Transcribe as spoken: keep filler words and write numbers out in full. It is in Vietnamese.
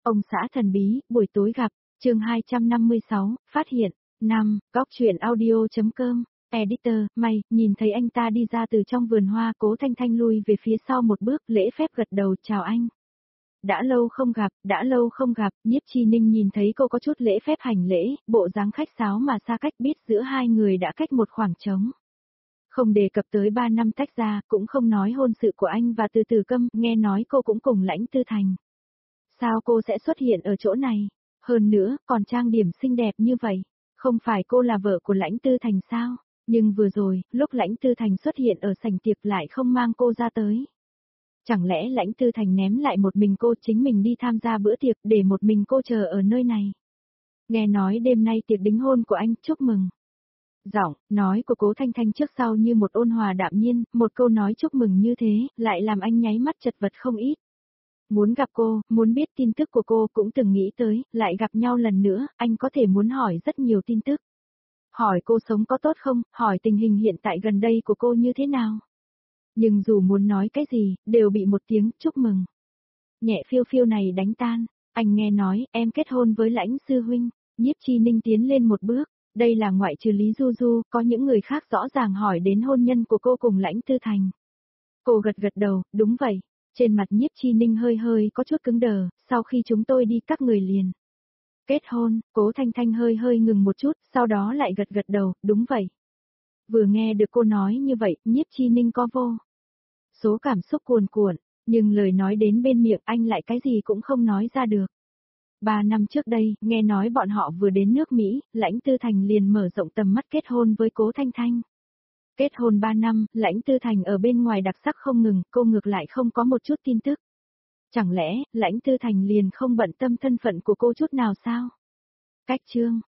Ông xã thần bí, buổi tối gặp, chương hai trăm năm mươi sáu, phát hiện, năm, góc truyện audio.com, editor, mày, nhìn thấy anh ta đi ra từ trong vườn hoa, Cố Thanh Thanh lui về phía sau một bước, lễ phép gật đầu, chào anh. Đã lâu không gặp, đã lâu không gặp, Nhiếp Chi Ninh nhìn thấy cô có chút lễ phép hành lễ, bộ dáng khách sáo mà xa cách, biết giữa hai người đã cách một khoảng trống. Không đề cập tới ba năm tách ra, cũng không nói hôn sự của anh và Từ Từ Câm, nghe nói cô cũng cùng Lãnh Tư Thành. Sao cô sẽ xuất hiện ở chỗ này? Hơn nữa, còn trang điểm xinh đẹp như vậy. Không phải cô là vợ của Lãnh Tư Thành sao? Nhưng vừa rồi, lúc Lãnh Tư Thành xuất hiện ở sảnh tiệc lại không mang cô ra tới. Chẳng lẽ Lãnh Tư Thành ném lại một mình cô, chính mình đi tham gia bữa tiệc để một mình cô chờ ở nơi này? Nghe nói đêm nay tiệc đính hôn của anh, chúc mừng. Giọng, nói của Cố Thanh Thanh trước sau như một ôn hòa đạm nhiên, một câu nói chúc mừng như thế, lại làm anh nháy mắt chật vật không ít. Muốn gặp cô, muốn biết tin tức của cô, cũng từng nghĩ tới, lại gặp nhau lần nữa, anh có thể muốn hỏi rất nhiều tin tức. Hỏi cô sống có tốt không, hỏi tình hình hiện tại gần đây của cô như thế nào. Nhưng dù muốn nói cái gì, đều bị một tiếng chúc mừng nhẹ phiêu phiêu này đánh tan. Anh nghe nói, em kết hôn với Lãnh sư huynh. Nhiếp Chi Ninh tiến lên một bước. Đây là ngoại trừ Lý Du Du, có những người khác rõ ràng hỏi đến hôn nhân của cô cùng Lãnh Tư Thành. Cô gật gật đầu, đúng vậy. Trên mặt Nhiếp Chi Ninh hơi hơi có chút cứng đờ, sau khi chúng tôi đi các người liền. Kết hôn, Cố Thanh Thanh hơi hơi ngừng một chút, sau đó lại gật gật đầu, đúng vậy. Vừa nghe được cô nói như vậy, Nhiếp Chi Ninh có vô số cảm xúc cuồn cuộn, nhưng lời nói đến bên miệng anh lại cái gì cũng không nói ra được. Ba năm trước đây, nghe nói bọn họ vừa đến nước Mỹ, Lãnh Tư Thành liền mở rộng tầm mắt kết hôn với Cố Thanh Thanh. Kết hôn ba năm, Lãnh Tư Thành ở bên ngoài đặc sắc không ngừng, cô ngược lại không có một chút tin tức. Chẳng lẽ, Lãnh Tư Thành liền không bận tâm thân phận của cô chút nào sao? Cách chương.